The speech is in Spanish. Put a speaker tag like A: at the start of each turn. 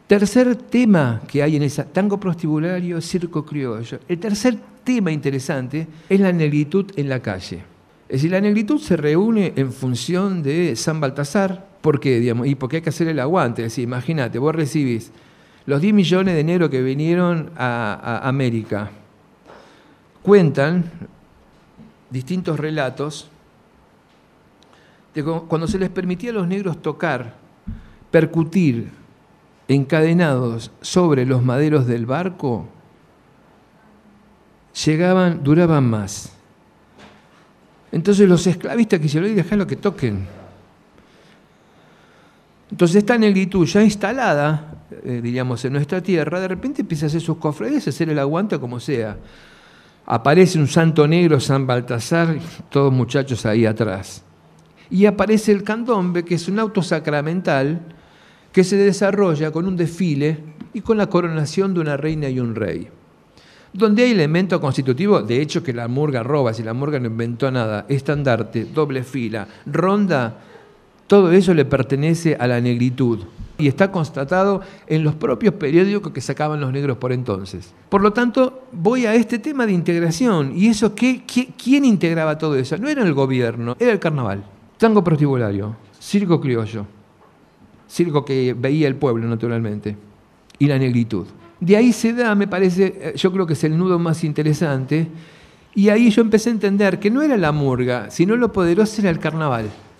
A: Tercer tema que hay en esa, tango prostibulario, circo criollo. El tercer tema interesante es la negritud en la calle. Es decir, la negritud se reúne en función de San Baltasar. ¿Por qué? Digamos, y porque hay que hacer el aguante. Es decir, imagínate, vos recibís los 10 millones de negros que vinieron a América. Cuentan distintos relatos de cuando se les permitía a los negros tocar, percutir, encadenados sobre los maderos del barco, duraban más. Entonces los esclavistas quisieron dejarlo que toquen. Entonces esta negritud ya instalada, diríamos, en nuestra tierra, de repente empieza a hacer sus cofradías, a hacer el aguante como sea. Aparece un santo negro, San Baltasar, todos muchachos ahí atrás. Y aparece el candombe, que es un auto sacramental, que se desarrolla con un desfile y con la coronación de una reina y un rey. Donde hay elementos constitutivos, de hecho que la murga roba, si la murga no inventó nada, estandarte, doble fila, ronda, todo eso le pertenece a la negritud. Y está constatado en los propios periódicos que sacaban los negros por entonces. Por lo tanto, voy a este tema de integración. ¿Y eso quién integraba todo eso? No era el gobierno, era el carnaval. Tango prostibulario, circo criollo. Circo que veía el pueblo, naturalmente, y la negritud. De ahí se da, me parece, yo creo que es el nudo más interesante, y ahí yo empecé a entender que no era la murga, sino lo poderoso era el carnaval.